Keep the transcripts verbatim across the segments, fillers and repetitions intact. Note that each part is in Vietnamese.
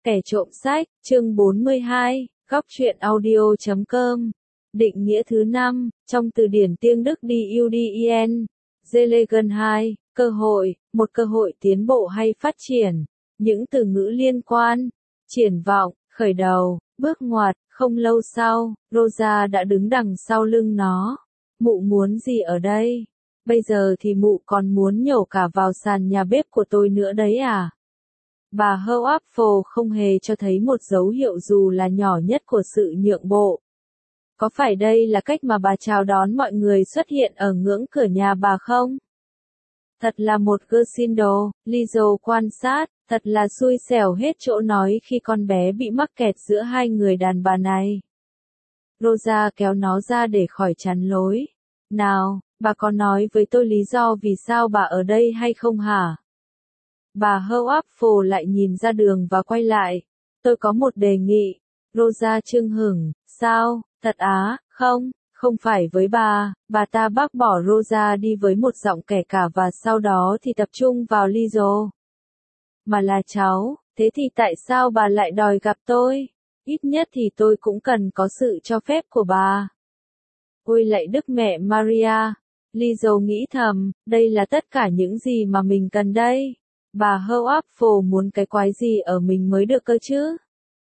Kẻ trộm sách, chương bốn mươi hai, góc truyện audio chấm com. Định nghĩa thứ năm, trong từ điển tiếng Đức D U D E N, Gelegenheit hai, cơ hội, một cơ hội tiến bộ hay phát triển. Những từ ngữ liên quan, triển vọng, khởi đầu, bước ngoặt. Không lâu sau, Rosa đã đứng đằng sau lưng nó. Mụ muốn gì ở đây? Bây giờ thì mụ còn muốn nhổ cả vào sàn nhà bếp của tôi nữa đấy à? Bà Howapple không hề cho thấy một dấu hiệu dù là nhỏ nhất của sự nhượng bộ. Có phải đây là cách mà bà chào đón mọi người xuất hiện ở ngưỡng cửa nhà bà không? Thật là một Gersindo, Lizzo quan sát, thật là xui xẻo hết chỗ nói khi con bé bị mắc kẹt giữa hai người đàn bà này. Rosa kéo nó ra để khỏi chắn lối. Nào, bà có nói với tôi lý do vì sao bà ở đây hay không hả? Bà Howapple lại nhìn ra đường và quay lại. Tôi có một đề nghị. Rosa chưng hửng, sao, thật á, không, không phải với bà. Bà ta bác bỏ Rosa đi với một giọng kẻ cả và sau đó thì tập trung vào Lizzo. Mà là cháu, thế thì tại sao bà lại đòi gặp tôi? Ít nhất thì tôi cũng cần có sự cho phép của bà. Ôi lạy Đức Mẹ Maria! Lizzo nghĩ thầm, đây là tất cả những gì mà mình cần đây. Bà Howapple muốn cái quái gì ở mình mới được cơ chứ?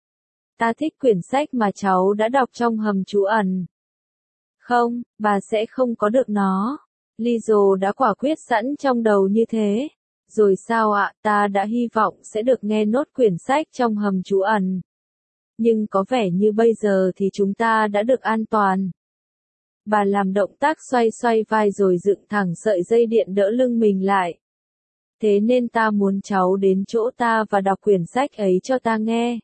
Ta thích quyển sách mà cháu đã đọc trong hầm trú ẩn. Không, bà sẽ không có được nó. Lizzo đã quả quyết sẵn trong đầu như thế. Rồi sao ạ, ta đã hy vọng sẽ được nghe nốt quyển sách trong hầm trú ẩn. Nhưng có vẻ như bây giờ thì chúng ta đã được an toàn. Bà làm động tác xoay xoay vai rồi dựng thẳng sợi dây điện đỡ lưng mình lại. Thế nên ta muốn cháu đến chỗ ta và đọc quyển sách ấy cho ta nghe.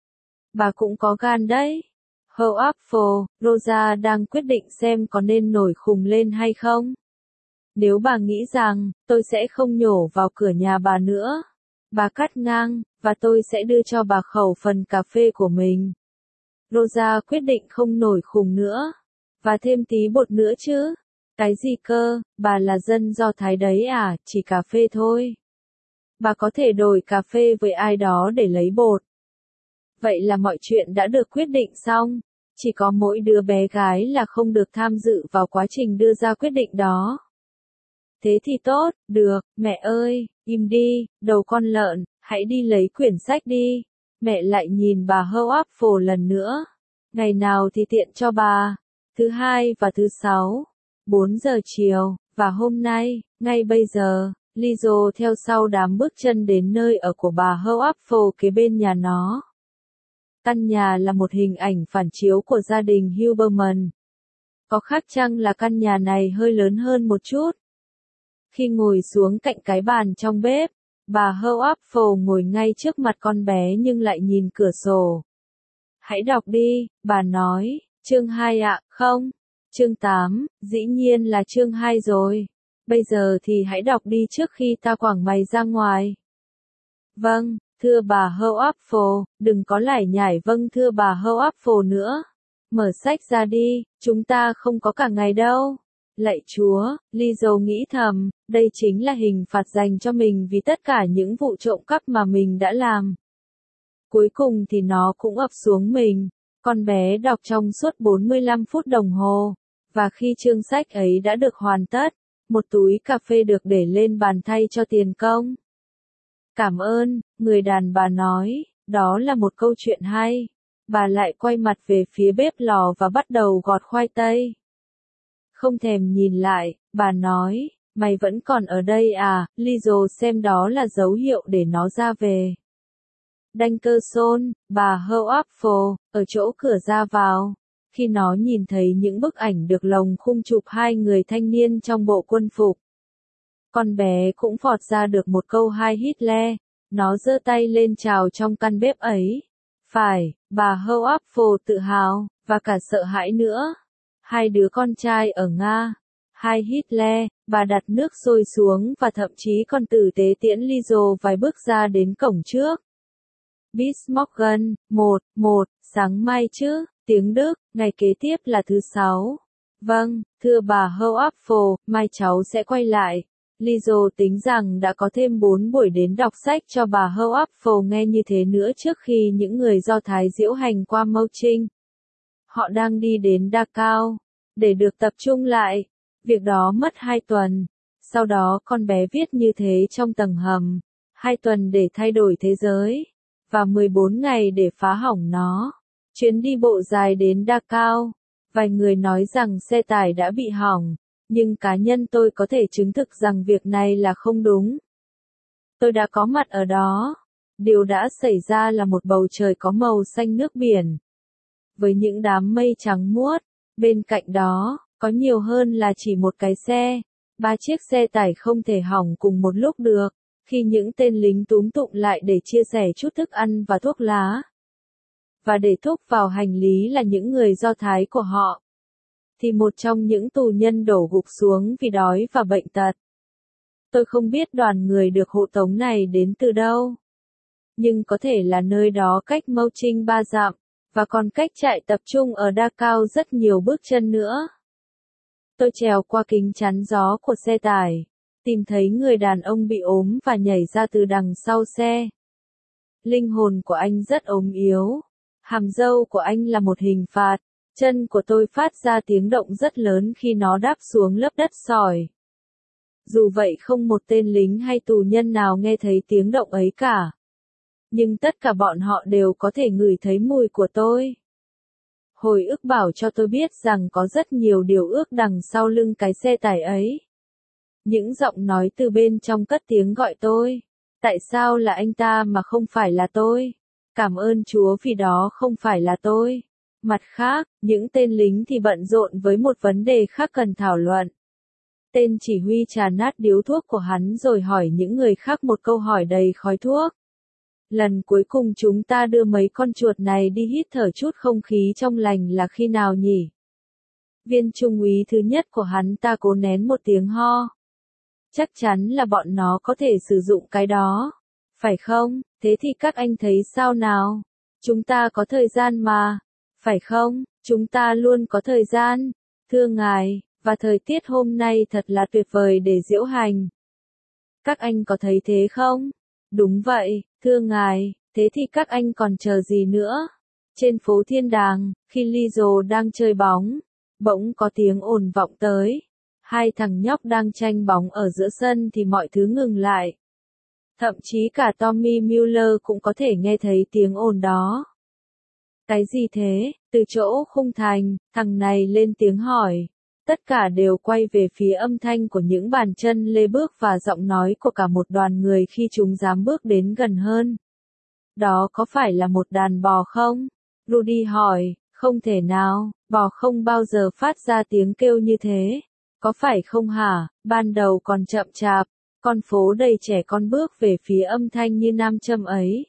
Bà cũng có gan đấy. Howapple, Rosa đang quyết định xem có nên nổi khùng lên hay không. Nếu bà nghĩ rằng, tôi sẽ không nhổ vào cửa nhà bà nữa. Bà cắt ngang, và tôi sẽ đưa cho bà khẩu phần cà phê của mình. Rosa quyết định không nổi khùng nữa. Và thêm tí bột nữa chứ. Cái gì cơ, bà là dân Do Thái đấy à, chỉ cà phê thôi. Bà có thể đổi cà phê với ai đó để lấy bột. Vậy là mọi chuyện đã được quyết định xong. Chỉ có mỗi đứa bé gái là không được tham dự vào quá trình đưa ra quyết định đó. Thế thì tốt, được, mẹ ơi, im đi, đầu con lợn, hãy đi lấy quyển sách đi. Mẹ lại nhìn bà Howapple lần nữa. Ngày nào thì tiện cho bà. Thứ hai và thứ sáu, bốn giờ chiều, và hôm nay, ngay bây giờ, Lizzo theo sau đám bước chân đến nơi ở của bà Howapple kế bên nhà nó. Căn nhà là một hình ảnh phản chiếu của gia đình Huberman. Có khác chăng là căn nhà này hơi lớn hơn một chút? Khi ngồi xuống cạnh cái bàn trong bếp, bà Howapple ngồi ngay trước mặt con bé nhưng lại nhìn cửa sổ. Hãy đọc đi, bà nói, chương hai ạ, không, chương tám, dĩ nhiên là chương hai rồi. Bây giờ thì hãy đọc đi trước khi ta quẳng mày ra ngoài. Vâng, thưa bà Howapple, đừng có lải nhải vâng thưa bà Howapple nữa. Mở sách ra đi, chúng ta không có cả ngày đâu. Lạy Chúa, Lizzo nghĩ thầm, đây chính là hình phạt dành cho mình vì tất cả những vụ trộm cắp mà mình đã làm. Cuối cùng thì nó cũng ập xuống mình. Con bé đọc trong suốt bốn mươi lăm phút đồng hồ. Và khi chương sách ấy đã được hoàn tất, một túi cà phê được để lên bàn thay cho tiền công. Cảm ơn, người đàn bà nói, đó là một câu chuyện hay. Bà lại quay mặt về phía bếp lò và bắt đầu gọt khoai tây. Không thèm nhìn lại, bà nói, mày vẫn còn ở đây à, Lizzo xem đó là dấu hiệu để nó ra về. Dankeschön, bà Howapple, ở chỗ cửa ra vào. Khi nó nhìn thấy những bức ảnh được lồng khung chụp hai người thanh niên trong bộ quân phục. Con bé cũng phọt ra được một câu hai Hitler. Nó giơ tay lên chào trong căn bếp ấy. Phải, bà Howapple tự hào, và cả sợ hãi nữa. Hai đứa con trai ở Nga. Hai Hitler, bà đặt nước sôi xuống và thậm chí còn tử tế tiễn Lizzo vài bước ra đến cổng trước. Bismorgen, một, một, sáng mai chứ, tiếng Đức, ngày kế tiếp là thứ sáu. Vâng, thưa bà Howapple, mai cháu sẽ quay lại. Lizzo tính rằng đã có thêm bốn buổi đến đọc sách cho bà Hâu Apple nghe như thế nữa trước khi những người Do Thái diễu hành qua Mâu Trinh. Họ đang đi đến Dachau để được tập trung lại. Việc đó mất hai tuần. Sau đó con bé viết như thế trong tầng hầm. Hai tuần để thay đổi thế giới. Và mười bốn ngày để phá hỏng nó. Chuyến đi bộ dài đến Dachau. Vài người nói rằng xe tải đã bị hỏng. Nhưng cá nhân tôi có thể chứng thực rằng việc này là không đúng. Tôi đã có mặt ở đó. Điều đã xảy ra là một bầu trời có màu xanh nước biển. Với những đám mây trắng muốt. Bên cạnh đó, có nhiều hơn là chỉ một cái xe. Ba chiếc xe tải không thể hỏng cùng một lúc được. Khi những tên lính túm tụm lại để chia sẻ chút thức ăn và thuốc lá. Và để thúc vào hành lý là những người Do Thái của họ. Thì một trong những tù nhân đổ gục xuống vì đói và bệnh tật. Tôi không biết đoàn người được hộ tống này đến từ đâu. Nhưng có thể là nơi đó cách Mâu Trinh ba dặm, và còn cách trại tập trung ở Dachau rất nhiều bước chân nữa. Tôi trèo qua kính chắn gió của xe tải, tìm thấy người đàn ông bị ốm và nhảy ra từ đằng sau xe. Linh hồn của anh rất ốm yếu. Hàm râu của anh là một hình phạt. Chân của tôi phát ra tiếng động rất lớn khi nó đáp xuống lớp đất sỏi. Dù vậy không một tên lính hay tù nhân nào nghe thấy tiếng động ấy cả. Nhưng tất cả bọn họ đều có thể ngửi thấy mùi của tôi. Hồi ức bảo cho tôi biết rằng có rất nhiều điều ước đằng sau lưng cái xe tải ấy. Những giọng nói từ bên trong cất tiếng gọi tôi. Tại sao là anh ta mà không phải là tôi? Cảm ơn Chúa vì đó không phải là tôi. Mặt khác, những tên lính thì bận rộn với một vấn đề khác cần thảo luận. Tên chỉ huy trà nát điếu thuốc của hắn rồi hỏi những người khác một câu hỏi đầy khói thuốc. Lần cuối cùng chúng ta đưa mấy con chuột này đi hít thở chút không khí trong lành là khi nào nhỉ? Viên trung úy thứ nhất của hắn ta cố nén một tiếng ho. Chắc chắn là bọn nó có thể sử dụng cái đó. Phải không? Thế thì các anh thấy sao nào? Chúng ta có thời gian mà. Phải không? Chúng ta luôn có thời gian. Thưa ngài, và thời tiết hôm nay thật là tuyệt vời để diễu hành. Các anh có thấy thế không? Đúng vậy, thưa ngài, thế thì các anh còn chờ gì nữa? Trên phố Thiên Đàng, khi Lizzo đang chơi bóng, bỗng có tiếng ồn vọng tới. Hai thằng nhóc đang tranh bóng ở giữa sân thì mọi thứ ngừng lại. Thậm chí cả Tommy Mueller cũng có thể nghe thấy tiếng ồn đó. Cái gì thế? Từ chỗ khung thành, thằng này lên tiếng hỏi. Tất cả đều quay về phía âm thanh của những bàn chân lê bước và giọng nói của cả một đoàn người khi chúng dám bước đến gần hơn. Đó có phải là một đàn bò không? Rudy hỏi, không thể nào, bò không bao giờ phát ra tiếng kêu như thế. Có phải không hả? Ban đầu còn chậm chạp, con phố đầy trẻ con bước về phía âm thanh như nam châm ấy.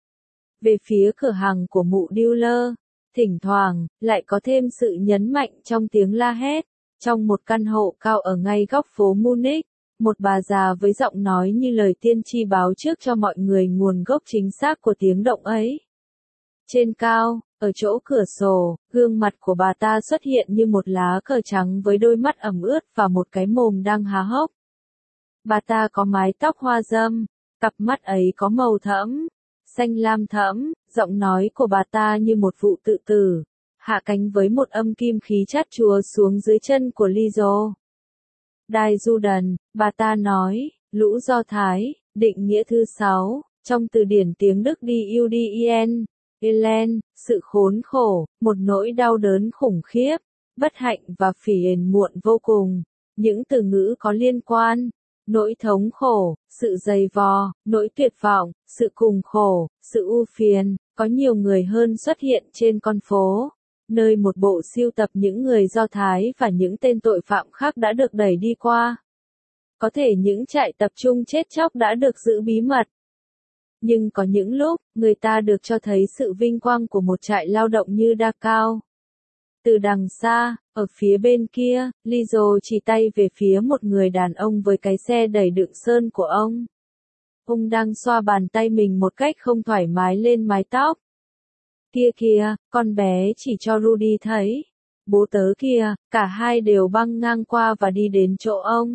Về phía cửa hàng của mụ dealer, thỉnh thoảng, lại có thêm sự nhấn mạnh trong tiếng la hét. Trong một căn hộ cao ở ngay góc phố Munich, một bà già với giọng nói như lời tiên tri báo trước cho mọi người nguồn gốc chính xác của tiếng động ấy. Trên cao, ở chỗ cửa sổ, gương mặt của bà ta xuất hiện như một lá cờ trắng với đôi mắt ẩm ướt và một cái mồm đang há hốc. Bà ta có mái tóc hoa râm, cặp mắt ấy có màu thẫm, xanh lam thẫm, giọng nói của bà ta như một vụ tự tử. Hạ cánh với một âm kim khí chát chúa xuống dưới chân của Lizzo. Đài Judan, bà ta nói, lũ Do Thái, định nghĩa thứ sáu, trong từ điển tiếng Đức D U D E N, Elen, sự khốn khổ, một nỗi đau đớn khủng khiếp, bất hạnh và phiền muộn vô cùng. Những từ ngữ có liên quan, nỗi thống khổ, sự dày vò, nỗi tuyệt vọng, sự cùng khổ, sự ưu phiền, có nhiều người hơn xuất hiện trên con phố. Nơi một bộ sưu tập những người Do Thái và những tên tội phạm khác đã được đẩy đi qua. Có thể những trại tập trung chết chóc đã được giữ bí mật. Nhưng có những lúc, người ta được cho thấy sự vinh quang của một trại lao động như Dachau. Từ đằng xa, ở phía bên kia, Lizzo chỉ tay về phía một người đàn ông với cái xe đầy đựng sơn của ông. Ông đang xoa bàn tay mình một cách không thoải mái lên mái tóc. Kia kìa, con bé chỉ cho Rudy thấy. Bố tớ kìa, cả hai đều băng ngang qua và đi đến chỗ ông.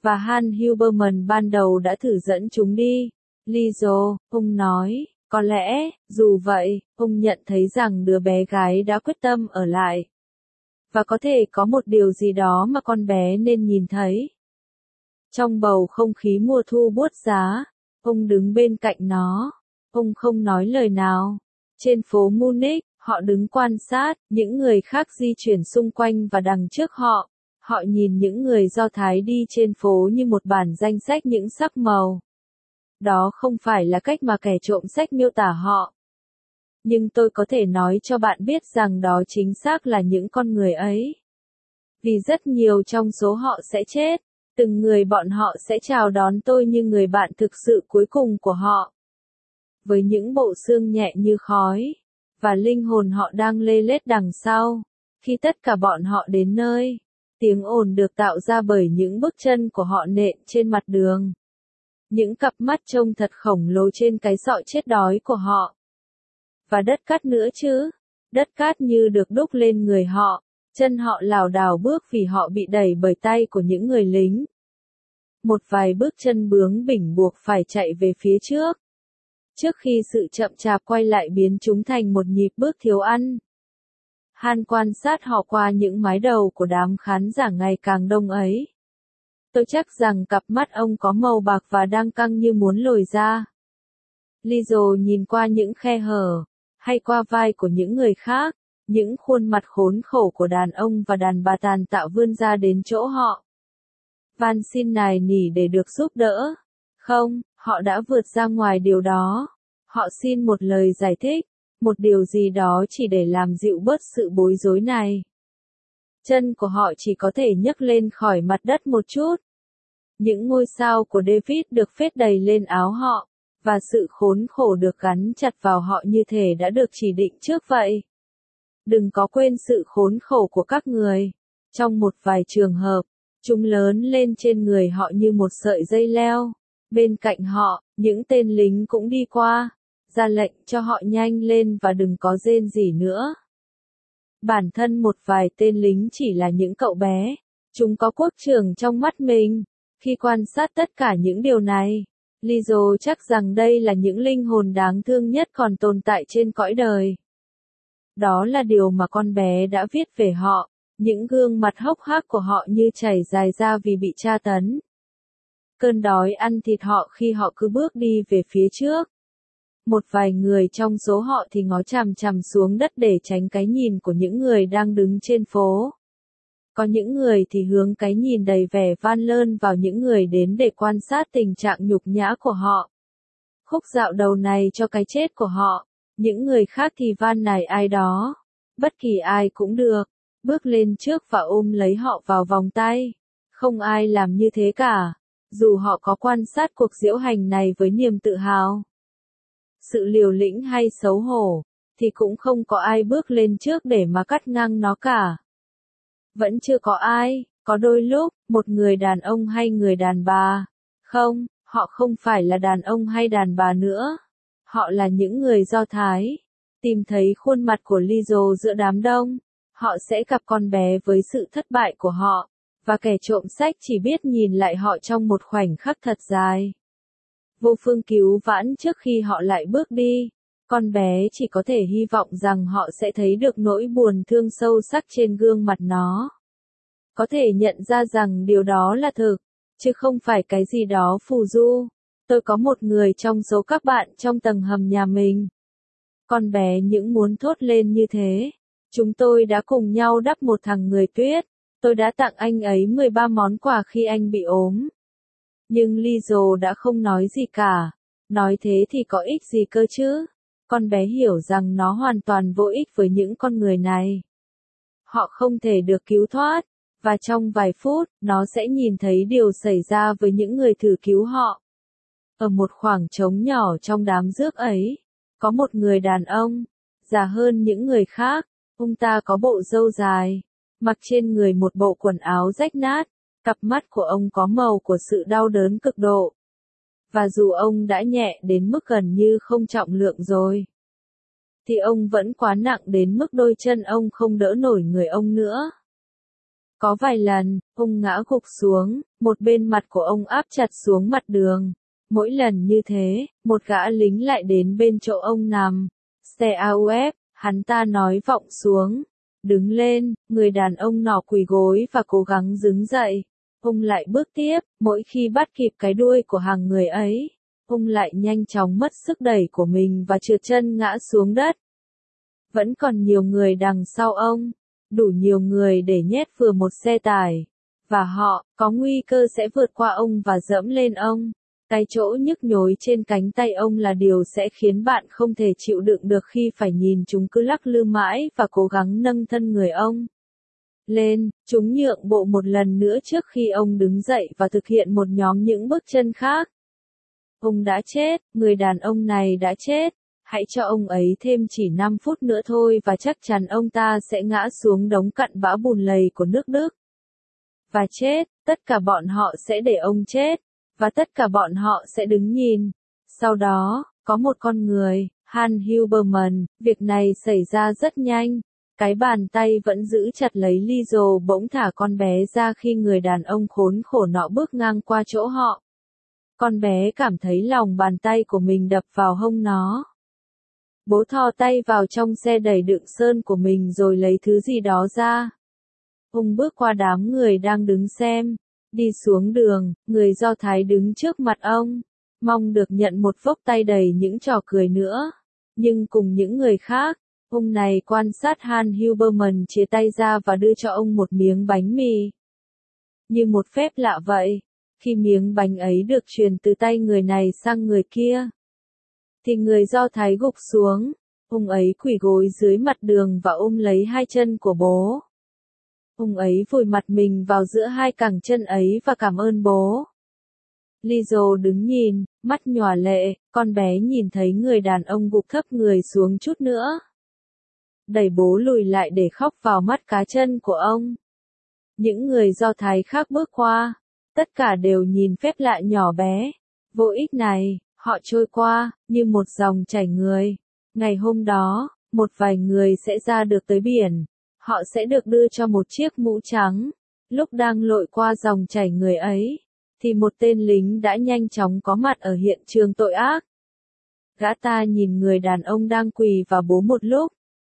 và Han Huberman ban đầu đã thử dẫn chúng đi. Lizzo, ông nói, có lẽ, dù vậy, ông nhận thấy rằng đứa bé gái đã quyết tâm ở lại. Và có thể có một điều gì đó mà con bé nên nhìn thấy. Trong bầu không khí mùa thu buốt giá, ông đứng bên cạnh nó. Ông không nói lời nào. Trên phố Munich, họ đứng quan sát, những người khác di chuyển xung quanh và đằng trước họ. Họ nhìn những người Do Thái đi trên phố như một bản danh sách những sắc màu. Đó không phải là cách mà kẻ trộm sách miêu tả họ. Nhưng tôi có thể nói cho bạn biết rằng đó chính xác là những con người ấy. Vì rất nhiều trong số họ sẽ chết, từng người bọn họ sẽ chào đón tôi như người bạn thực sự cuối cùng của họ. Với những bộ xương nhẹ như khói, và linh hồn họ đang lê lết đằng sau. Khi tất cả bọn họ đến nơi, tiếng ồn được tạo ra bởi những bước chân của họ nện trên mặt đường. Những cặp mắt trông thật khổng lồ trên cái sọ chết đói của họ. Và đất cát nữa chứ, đất cát như được đúc lên người họ, chân họ lảo đảo bước vì họ bị đẩy bởi tay của những người lính. Một vài bước chân bướng bỉnh buộc phải chạy về phía trước. Trước khi sự chậm chạp quay lại biến chúng thành một nhịp bước thiếu ăn. Han quan sát họ qua những mái đầu của đám khán giả ngày càng đông ấy. Tôi chắc rằng cặp mắt ông có màu bạc và đang căng như muốn lồi ra. Lizzo nhìn qua những khe hở, hay qua vai của những người khác, những khuôn mặt khốn khổ của đàn ông và đàn bà tàn tạ vươn ra đến chỗ họ. Van xin nài nỉ để được giúp đỡ. Không, họ đã vượt ra ngoài điều đó. Họ xin một lời giải thích, một điều gì đó chỉ để làm dịu bớt sự bối rối này. Chân của họ chỉ có thể nhấc lên khỏi mặt đất một chút. Những ngôi sao của David được phết đầy lên áo họ, và sự khốn khổ được gắn chặt vào họ như thể đã được chỉ định trước vậy. Đừng có quên sự khốn khổ của các người. Trong một vài trường hợp, chúng lớn lên trên người họ như một sợi dây leo. Bên cạnh họ, những tên lính cũng đi qua, ra lệnh cho họ nhanh lên và đừng có rên rỉ nữa. Bản thân một vài tên lính chỉ là những cậu bé. Chúng có quốc trưởng trong mắt mình. Khi quan sát tất cả những điều này, Lizzo chắc rằng đây là những linh hồn đáng thương nhất còn tồn tại trên cõi đời. Đó là điều mà con bé đã viết về họ, những gương mặt hốc hác của họ như chảy dài ra vì bị tra tấn. Cơn đói ăn thịt họ khi họ cứ bước đi về phía trước. Một vài người trong số họ thì ngó chằm chằm xuống đất để tránh cái nhìn của những người đang đứng trên phố. Có những người thì hướng cái nhìn đầy vẻ van lơn vào những người đến để quan sát tình trạng nhục nhã của họ. Khúc dạo đầu này cho cái chết của họ, những người khác thì van nài ai đó, bất kỳ ai cũng được, bước lên trước và ôm lấy họ vào vòng tay. Không ai làm như thế cả, dù họ có quan sát cuộc diễu hành này với niềm tự hào. Sự liều lĩnh hay xấu hổ, thì cũng không có ai bước lên trước để mà cắt ngang nó cả. Vẫn chưa có ai, có đôi lúc, một người đàn ông hay người đàn bà. Không, họ không phải là đàn ông hay đàn bà nữa. Họ là những người Do Thái. Tìm thấy khuôn mặt của Lizzo giữa đám đông. Họ sẽ gặp con bé với sự thất bại của họ. Và kẻ trộm sách chỉ biết nhìn lại họ trong một khoảnh khắc thật dài. Vô phương cứu vãn trước khi họ lại bước đi. Con bé chỉ có thể hy vọng rằng họ sẽ thấy được nỗi buồn thương sâu sắc trên gương mặt nó. Có thể nhận ra rằng điều đó là thực, chứ không phải cái gì đó phù du. Tôi có một người trong số các bạn trong tầng hầm nhà mình. Con bé những muốn thốt lên như thế. Chúng tôi đã cùng nhau đắp một thằng người tuyết. Tôi đã tặng anh ấy mười ba món quà khi anh bị ốm. Nhưng Lizzo đã không nói gì cả. Nói thế thì có ích gì cơ chứ? Con bé hiểu rằng nó hoàn toàn vô ích với những con người này. Họ không thể được cứu thoát, và trong vài phút, nó sẽ nhìn thấy điều xảy ra với những người thử cứu họ. Ở một khoảng trống nhỏ trong đám rước ấy, có một người đàn ông, già hơn những người khác, ông ta có bộ râu dài, mặc trên người một bộ quần áo rách nát, cặp mắt của ông có màu của sự đau đớn cực độ. Và dù ông đã nhẹ đến mức gần như không trọng lượng rồi, thì ông vẫn quá nặng đến mức đôi chân ông không đỡ nổi người ông nữa. Có vài lần, ông ngã gục xuống, một bên mặt của ông áp chặt xuống mặt đường. Mỗi lần như thế, một gã lính lại đến bên chỗ ông nằm. Xe a u ép, hắn ta nói vọng xuống. Đứng lên, người đàn ông nọ quỳ gối và cố gắng đứng dậy. Ông lại bước tiếp, mỗi khi bắt kịp cái đuôi của hàng người ấy, ông lại nhanh chóng mất sức đẩy của mình và trượt chân ngã xuống đất. Vẫn còn nhiều người đằng sau ông, đủ nhiều người để nhét vừa một xe tải. Và họ, có nguy cơ sẽ vượt qua ông và dẫm lên ông. Cái chỗ nhức nhối trên cánh tay ông là điều sẽ khiến bạn không thể chịu đựng được khi phải nhìn chúng cứ lắc lư mãi và cố gắng nâng thân người ông lên. Chúng nhượng bộ một lần nữa trước khi ông đứng dậy và thực hiện một nhóm những bước chân khác. Ông đã chết, người đàn ông này đã chết. Hãy cho ông ấy thêm chỉ năm phút nữa thôi và chắc chắn ông ta sẽ ngã xuống đống cặn bã bùn lầy của nước Đức. Và chết, tất cả bọn họ sẽ để ông chết. Và tất cả bọn họ sẽ đứng nhìn. Sau đó, có một con người, Hans Huberman, việc này xảy ra rất nhanh. Cái bàn tay vẫn giữ chặt lấy Lizo bỗng thả con bé ra khi người đàn ông khốn khổ nọ bước ngang qua chỗ họ. Con bé cảm thấy lòng bàn tay của mình đập vào hông nó. Bố thò tay vào trong xe đẩy đựng sơn của mình rồi lấy thứ gì đó ra. Ông bước qua đám người đang đứng xem. Đi xuống đường, người Do Thái đứng trước mặt ông, mong được nhận một vốc tay đầy những trò cười nữa. Nhưng cùng những người khác, ông này quan sát Hans Huberman chia tay ra và đưa cho ông một miếng bánh mì. Như một phép lạ vậy, khi miếng bánh ấy được truyền từ tay người này sang người kia, thì người Do Thái gục xuống, ông ấy quỳ gối dưới mặt đường và ôm lấy hai chân của bố. Ông ấy vùi mặt mình vào giữa hai cẳng chân ấy và cảm ơn bố. Lizo đứng nhìn, mắt nhòa lệ, con bé nhìn thấy người đàn ông gục thấp người xuống chút nữa. Đẩy bố lùi lại để khóc vào mắt cá chân của ông. Những người Do Thái khác bước qua, tất cả đều nhìn phép lạ nhỏ bé, vô ích này, họ trôi qua, như một dòng chảy người. Ngày hôm đó, một vài người sẽ ra được tới biển. Họ sẽ được đưa cho một chiếc mũ trắng. Lúc đang lội qua dòng chảy người ấy, thì một tên lính đã nhanh chóng có mặt ở hiện trường tội ác. Gã ta nhìn người đàn ông đang quỳ vào bố một lúc,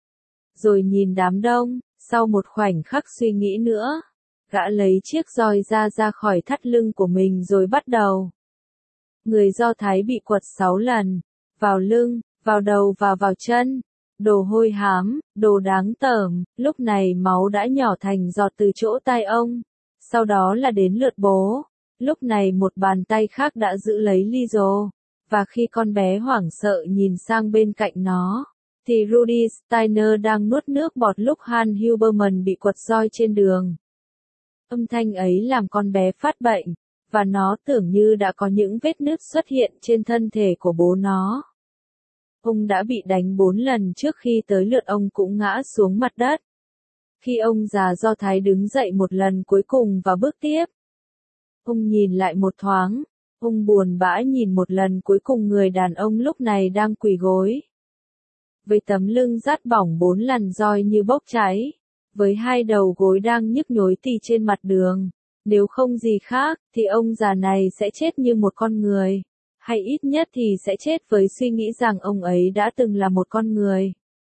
rồi nhìn đám đông. Sau một khoảnh khắc suy nghĩ nữa, gã lấy chiếc roi ra ra khỏi thắt lưng của mình rồi bắt đầu. Người Do Thái bị quật sáu lần, vào lưng, vào đầu và vào chân. Đồ hôi hám, đồ đáng tởm, lúc này máu đã nhỏ thành giọt từ chỗ tai ông. Sau đó là đến lượt bố. Lúc này một bàn tay khác đã giữ lấy Lizo. Và khi con bé hoảng sợ nhìn sang bên cạnh nó, thì Rudy Steiner đang nuốt nước bọt lúc Hans Huberman bị quật roi trên đường. Âm thanh ấy làm con bé phát bệnh, và nó tưởng như đã có những vết nứt xuất hiện trên thân thể của bố nó. Ông đã bị đánh bốn lần trước khi tới lượt ông cũng ngã xuống mặt đất. Khi ông già Do Thái đứng dậy một lần cuối cùng và bước tiếp, ông nhìn lại một thoáng, ông buồn bã nhìn một lần cuối cùng người đàn ông lúc này đang quỳ gối. Với tấm lưng rát bỏng bốn làn roi như bốc cháy, với hai đầu gối đang nhức nhối tì trên mặt đường. Nếu không gì khác, thì ông già này sẽ chết như một con người. Hay ít nhất thì sẽ chết với suy nghĩ rằng ông ấy đã từng là một con người.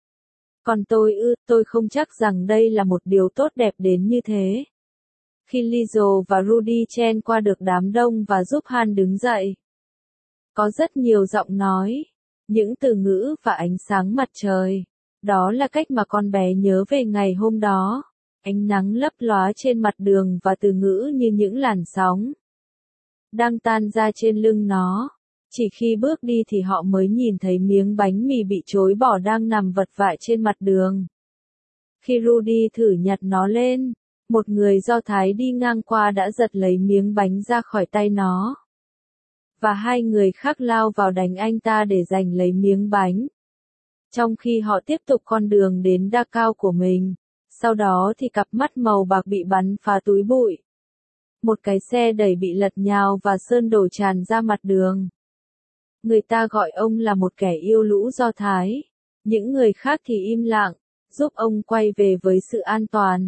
Còn tôi ư, tôi không chắc rằng đây là một điều tốt đẹp đến như thế. Khi Lizo và Rudy chen qua được đám đông và giúp Han đứng dậy, có rất nhiều giọng nói, những từ ngữ và ánh sáng mặt trời. Đó là cách mà con bé nhớ về ngày hôm đó. Ánh nắng lấp lóa trên mặt đường và từ ngữ như những làn sóng đang tan ra trên lưng nó. Chỉ khi bước đi thì họ mới nhìn thấy miếng bánh mì bị chối bỏ đang nằm vật vã trên mặt đường. Khi Rudy thử nhặt nó lên, một người Do Thái đi ngang qua đã giật lấy miếng bánh ra khỏi tay nó. Và hai người khác lao vào đánh anh ta để giành lấy miếng bánh. Trong khi họ tiếp tục con đường đến đa cao của mình, sau đó thì cặp mắt màu bạc bị bắn phá túi bụi. Một cái xe đẩy bị lật nhào và sơn đổ tràn ra mặt đường. Người ta gọi ông là một kẻ yêu lũ Do Thái. Những người khác thì im lặng, giúp ông quay về với sự an toàn.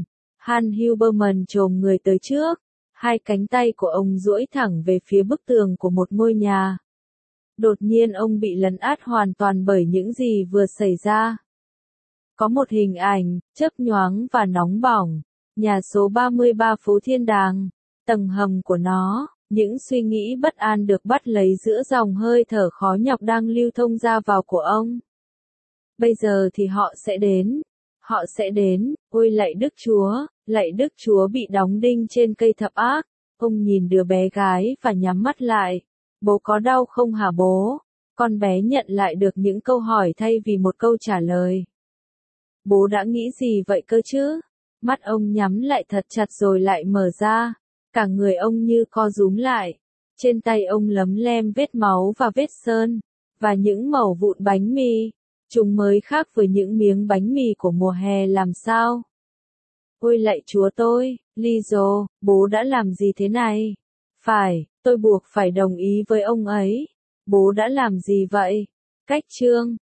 Han Huberman chồm người tới trước, hai cánh tay của ông duỗi thẳng về phía bức tường của một ngôi nhà. Đột nhiên ông bị lấn át hoàn toàn bởi những gì vừa xảy ra. Có một hình ảnh, chớp nhoáng và nóng bỏng, nhà số ba mươi ba phố Thiên Đàng, tầng hầm của nó, những suy nghĩ bất an được bắt lấy giữa dòng hơi thở khó nhọc đang lưu thông ra vào của ông. Bây giờ thì họ sẽ đến, họ sẽ đến, ôi lạy Đức Chúa, lạy Đức Chúa bị đóng đinh trên cây thập ác. Ông nhìn đứa bé gái và nhắm mắt lại. Bố có đau không hả bố? Con bé nhận lại được những câu hỏi thay vì một câu trả lời. Bố đã nghĩ gì vậy cơ chứ? Mắt ông nhắm lại thật chặt rồi lại mở ra. Cả người ông như co rúm lại. Trên tay ông lấm lem vết máu và vết sơn. Và những mẩu vụn bánh mì. Chúng mới khác với những miếng bánh mì của mùa hè làm sao? Ôi lạy Chúa tôi, Lizzo, bố đã làm gì thế này? Phải, tôi buộc phải đồng ý với ông ấy. Bố đã làm gì vậy? Cách chương